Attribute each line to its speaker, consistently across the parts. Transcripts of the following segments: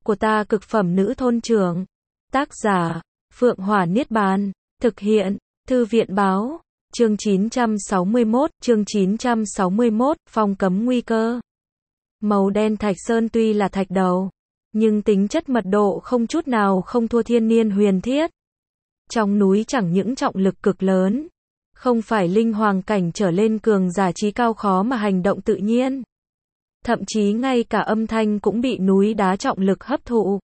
Speaker 1: của ta cực phẩm nữ thôn trưởng. Tác giả, Phượng Hỏa Niết Bàn. Thực hiện, Thư viện báo. Chương 961, phong cấm nguy cơ. Màu đen thạch sơn tuy là thạch đầu, nhưng tính chất mật độ không chút nào không thua thiên niên huyền thiết. Trong núi chẳng những trọng lực cực lớn, không phải linh hoàng cảnh trở lên cường giả trí cao khó mà hành động tự nhiên. Thậm chí ngay cả âm thanh cũng bị núi đá trọng lực hấp thụ,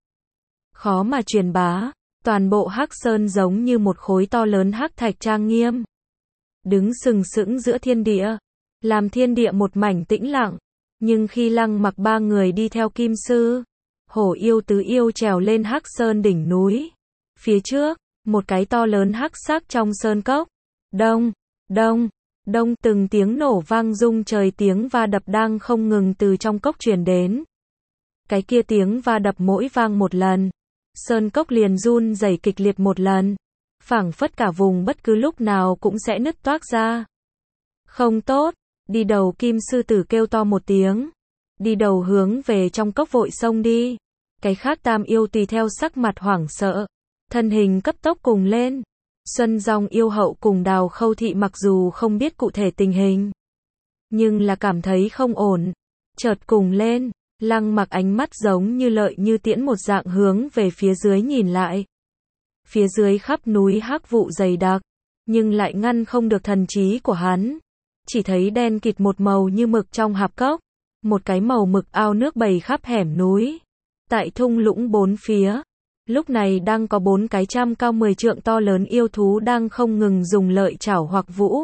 Speaker 1: khó mà truyền bá. Toàn bộ Hắc Sơn giống như một khối to lớn hắc thạch trang nghiêm, đứng sừng sững giữa thiên địa, làm thiên địa một mảnh tĩnh lặng. Nhưng khi Lăng Mặc ba người đi theo Kim Sư, Hổ Yêu Tứ Yêu trèo lên Hắc Sơn đỉnh núi, phía trước, một cái to lớn hắc sắc trong sơn cốc. Đông, đông, đông, từng tiếng nổ vang rung trời, tiếng va đập đang không ngừng từ trong cốc truyền đến. Cái kia tiếng va đập mỗi vang một lần, sơn cốc liền run rẩy kịch liệt một lần, phảng phất cả vùng bất cứ lúc nào cũng sẽ nứt toác ra. Không tốt, đi đầu Kim Sư Tử kêu to một tiếng, đi đầu hướng về trong cốc vội xông đi. Cái khác tam yêu tùy theo sắc mặt hoảng sợ, thân hình cấp tốc cùng lên. Xuân Dòng Yêu Hậu cùng Đào Khâu Thị mặc dù không biết cụ thể tình hình, nhưng là cảm thấy không ổn, chợt cùng lên. Lăng Mặc ánh mắt giống như lợi như tiễn một dạng hướng về phía dưới nhìn lại. Phía dưới khắp núi hắc vụ dày đặc, nhưng lại ngăn không được thần trí của hắn. Chỉ thấy đen kịt một màu như mực trong hạp cốc, một cái màu mực ao nước bầy khắp hẻm núi. Tại thung lũng bốn phía, lúc này đang có 4 cái trăm cao 10 trượng to lớn yêu thú đang không ngừng dùng lợi chảo hoặc vũ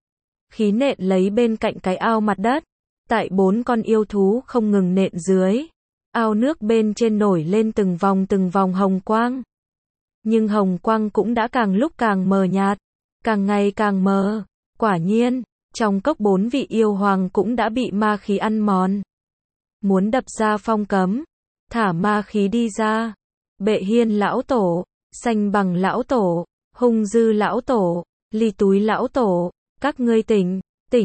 Speaker 1: khí nện lấy bên cạnh cái ao mặt đất. Tại 4 con yêu thú không ngừng nện dưới, ao nước bên trên nổi lên từng vòng hồng quang. Nhưng hồng quang cũng đã càng lúc càng mờ nhạt, càng ngày càng mờ. Quả nhiên, trong cốc 4 vị yêu hoàng cũng đã bị ma khí ăn mòn. Muốn đập ra phong cấm, thả ma khí đi ra. Bệ Hiên lão tổ, Xanh Bằng lão tổ, Hung Dư lão tổ, Ly Túi lão tổ, các ngươi tỉnh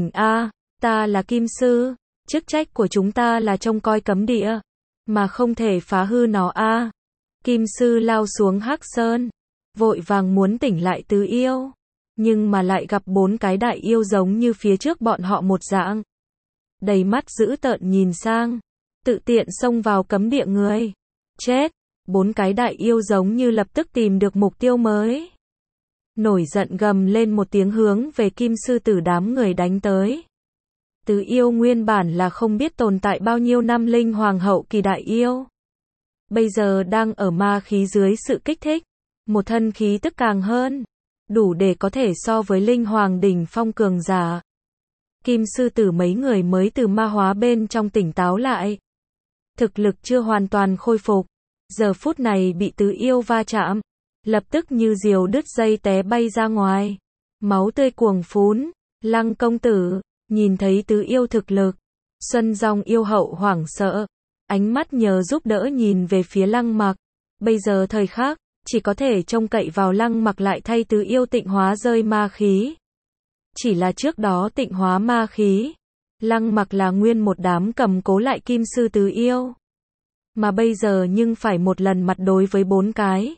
Speaker 1: a, ta là Kim Sư, chức trách của chúng ta là trông coi cấm địa, mà không thể phá hư nó a. Kim Sư lao xuống Hắc Sơn, vội vàng muốn tỉnh lại tứ yêu, nhưng mà lại gặp 4 cái đại yêu giống như phía trước bọn họ một dạng, đầy mắt dữ tợn nhìn sang, tự tiện xông vào cấm địa người. Chết! 4 cái đại yêu giống như lập tức tìm được mục tiêu mới, nổi giận gầm lên một tiếng hướng về Kim Sư Tử đám người đánh tới. Tứ yêu nguyên bản là không biết tồn tại bao nhiêu năm linh hoàng hậu kỳ đại yêu, bây giờ đang ở ma khí dưới sự kích thích, một thân khí tức càng hơn, đủ để có thể so với linh hoàng đỉnh phong cường giả. Kim Sư Tử mấy người mới từ ma hóa bên trong tỉnh táo lại, thực lực chưa hoàn toàn khôi phục, giờ phút này bị tứ yêu va chạm, lập tức như diều đứt dây té bay ra ngoài, máu tươi cuồng phún. Lăng công tử nhìn thấy tứ yêu thực lực, Xuân Dòng Yêu Hậu hoảng sợ, ánh mắt nhờ giúp đỡ nhìn về phía Lăng Mặc. Bây giờ thời khắc, chỉ có thể trông cậy vào Lăng Mặc lại thay tứ yêu tịnh hóa rơi ma khí. Chỉ là trước đó tịnh hóa ma khí, Lăng Mặc là nguyên một đám cầm cố lại Kim Sư tứ yêu, mà bây giờ nhưng phải một lần mặt đối với 4 cái.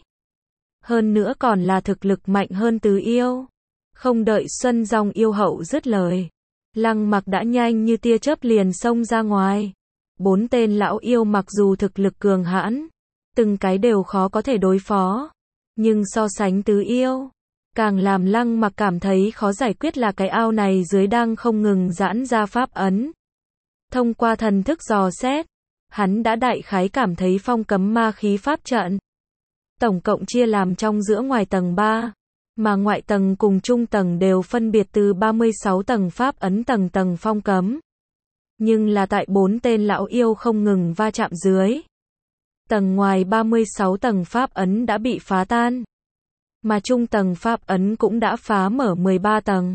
Speaker 1: Hơn nữa còn là thực lực mạnh hơn tứ yêu. Không đợi Xuân Dòng Yêu Hậu dứt lời, Lăng Mặc đã nhanh như tia chớp liền xông ra ngoài. 4 tên lão yêu mặc dù thực lực cường hãn, từng cái đều khó có thể đối phó, nhưng so sánh tứ yêu, càng làm Lăng Mặc cảm thấy khó giải quyết là cái ao này dưới đang không ngừng giãn ra pháp ấn. Thông qua thần thức dò xét, hắn đã đại khái cảm thấy phong cấm ma khí pháp trận tổng cộng chia làm trong giữa ngoài tầng 3, mà ngoại tầng cùng trung tầng đều phân biệt từ 36 tầng pháp ấn tầng phong cấm. Nhưng là tại 4 tên lão yêu không ngừng va chạm dưới, tầng ngoài 36 tầng pháp ấn đã bị phá tan, mà trung tầng pháp ấn cũng đã phá mở 13 tầng.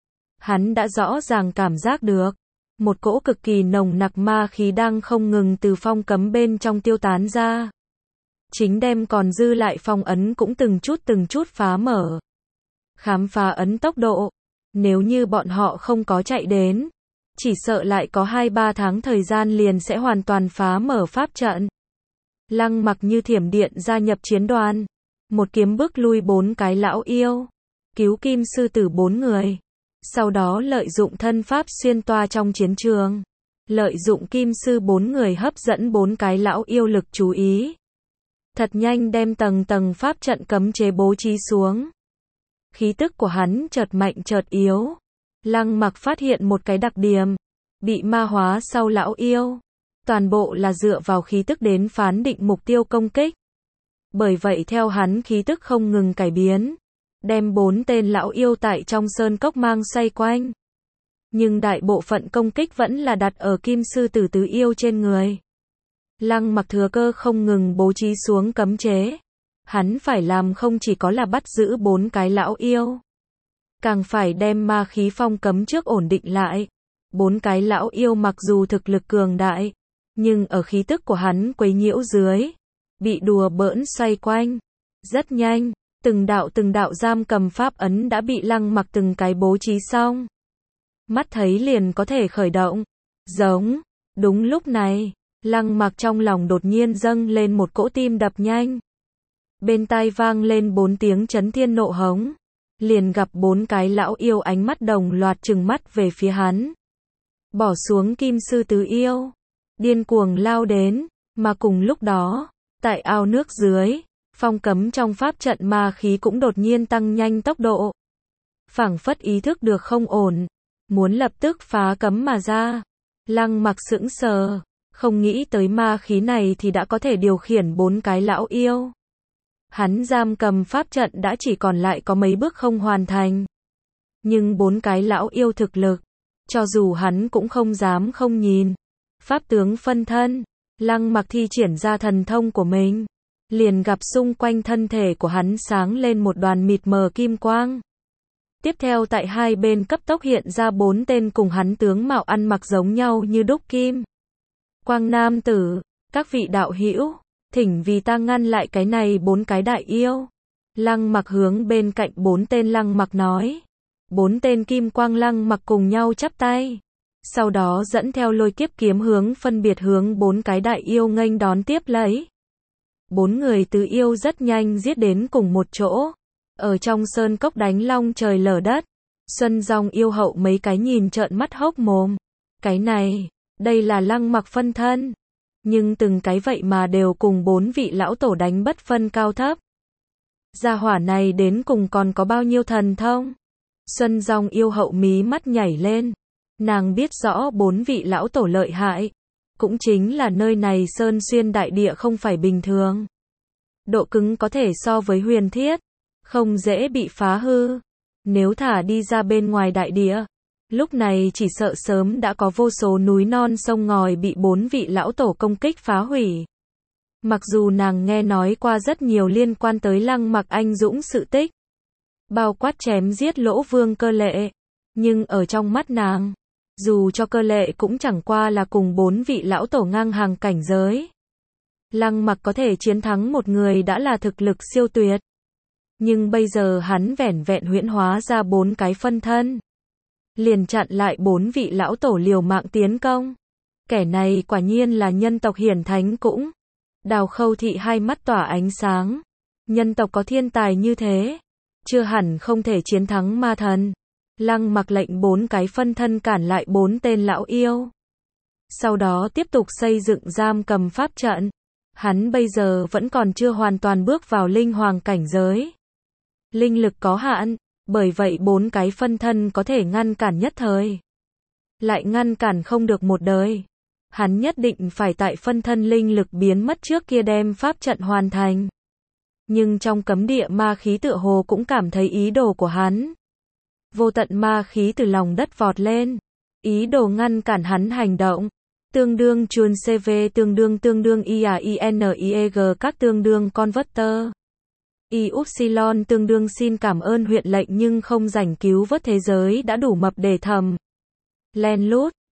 Speaker 1: Hắn đã rõ ràng cảm giác được một cỗ cực kỳ nồng nặc ma khí đang không ngừng từ phong cấm bên trong tiêu tán ra, chính đem còn dư lại phong ấn cũng từng chút phá mở. Khám phá ấn tốc độ, nếu như bọn họ không có chạy đến, chỉ sợ lại có 2-3 tháng thời gian liền sẽ hoàn toàn phá mở pháp trận. Lăng Mặc như thiểm điện gia nhập chiến đoàn. Một kiếm bức lui 4 cái lão yêu. Cứu kim sư tử 4 người. Sau đó lợi dụng thân pháp xuyên toa trong chiến trường. Lợi dụng kim sư 4 người hấp dẫn 4 cái lão yêu lực chú ý. Thật nhanh đem tầng tầng pháp trận cấm chế bố trí xuống. Khí tức của hắn chợt mạnh chợt yếu. Lăng Mặc phát hiện một cái đặc điểm. Bị ma hóa sau lão yêu. Toàn bộ là dựa vào khí tức đến phán định mục tiêu công kích. Bởi vậy theo hắn khí tức không ngừng cải biến. Đem 4 tên lão yêu tại trong sơn cốc mang xoay quanh. Nhưng đại bộ phận công kích vẫn là đặt ở kim sư tử tứ yêu trên người. Lăng Mặc thừa cơ không ngừng bố trí xuống cấm chế. Hắn phải làm không chỉ có là bắt giữ 4 cái lão yêu. Càng phải đem ma khí phong cấm trước ổn định lại. 4 cái lão yêu mặc dù thực lực cường đại. Nhưng ở khí tức của hắn quấy nhiễu dưới. Bị đùa bỡn xoay quanh. Rất nhanh. Từng đạo giam cầm pháp ấn đã bị Lăng Mặc từng cái bố trí xong. Mắt thấy liền có thể khởi động. Giống. Đúng lúc này. Lăng Mặc trong lòng đột nhiên dâng lên một cỗ tim đập nhanh. Bên tai vang lên 4 tiếng chấn thiên nộ hống. Liền gặp 4 cái lão yêu ánh mắt đồng loạt trừng mắt về phía hắn. Bỏ xuống kim sư tứ yêu. Điên cuồng lao đến. Mà cùng lúc đó. Tại ao nước dưới. Phong cấm trong pháp trận ma khí cũng đột nhiên tăng nhanh tốc độ. Phảng phất ý thức được không ổn. Muốn lập tức phá cấm mà ra. Lăng Mặc sững sờ. Không nghĩ tới ma khí này thì đã có thể điều khiển 4 cái lão yêu. Hắn giam cầm pháp trận đã chỉ còn lại có mấy bước không hoàn thành. Nhưng 4 cái lão yêu thực lực. Cho dù hắn cũng không dám không nhìn. Pháp tướng phân thân. Lăng Mặc thi triển ra thần thông của mình. Liền gặp xung quanh thân thể của hắn sáng lên một đoàn mịt mờ kim quang. Tiếp theo tại hai bên cấp tốc hiện ra 4 tên cùng hắn tướng mạo ăn mặc giống nhau như đúc kim. Quang nam tử, các vị đạo hữu, thỉnh vì ta ngăn lại cái này 4 cái đại yêu. Lăng Mặc hướng bên cạnh 4 tên Lăng Mặc nói. 4 tên kim quang Lăng Mặc cùng nhau chắp tay. Sau đó dẫn theo lôi kiếp kiếm hướng phân biệt hướng 4 cái đại yêu nghênh đón tiếp lấy. 4 người tứ yêu rất nhanh giết đến cùng một chỗ. Ở trong sơn cốc đánh long trời lở đất. Xuân Dòng yêu hậu mấy cái nhìn trợn mắt hốc mồm. Cái này, đây là Lăng Mặc phân thân. Nhưng từng cái vậy mà đều cùng 4 vị lão tổ đánh bất phân cao thấp. Gia hỏa này đến cùng còn có bao nhiêu thần thông? Xuân Dòng yêu hậu mí mắt nhảy lên. Nàng biết rõ 4 vị lão tổ lợi hại. Cũng chính là nơi này sơn xuyên đại địa không phải bình thường. Độ cứng có thể so với huyền thiết. Không dễ bị phá hư. Nếu thả đi ra bên ngoài đại địa. Lúc này chỉ sợ sớm đã có vô số núi non sông ngòi bị 4 vị lão tổ công kích phá hủy. Mặc dù nàng nghe nói qua rất nhiều liên quan tới Lăng Mặc anh dũng sự tích. Bao quát chém giết Lỗ Vương Cơ Lệ. Nhưng ở trong mắt nàng. Dù cho Cơ Lệ cũng chẳng qua là cùng 4 vị lão tổ ngang hàng cảnh giới. Lăng Mặc có thể chiến thắng một người đã là thực lực siêu tuyệt. Nhưng bây giờ hắn vẻn vẹn huyễn hóa ra 4 cái phân thân. Liền chặn lại 4 vị lão tổ liều mạng tiến công. Kẻ này quả nhiên là nhân tộc hiển thánh cũng. Đào Khâu Thị hai mắt tỏa ánh sáng. Nhân tộc có thiên tài như thế. Chưa hẳn không thể chiến thắng ma thần. Lăng Mặc lệnh 4 cái phân thân cản lại 4 tên lão yêu. Sau đó tiếp tục xây dựng giam cầm pháp trận. Hắn bây giờ vẫn còn chưa hoàn toàn bước vào linh hoàng cảnh giới. Linh lực có hạn, bởi vậy 4 cái phân thân có thể ngăn cản nhất thời. Lại ngăn cản không được một đời. Hắn nhất định phải tại phân thân linh lực biến mất trước kia đem pháp trận hoàn thành. Nhưng trong cấm địa ma khí tựa hồ cũng cảm thấy ý đồ của hắn. Vô tận ma khí từ lòng đất vọt lên. Ý đồ ngăn cản hắn hành động. Tương đương chuồn CV tương đương IAINIEG các tương đương converter. Upsilon tương đương xin cảm ơn huyện lệnh nhưng không rảnh cứu vớt thế giới đã đủ mập để thầm. Len lút.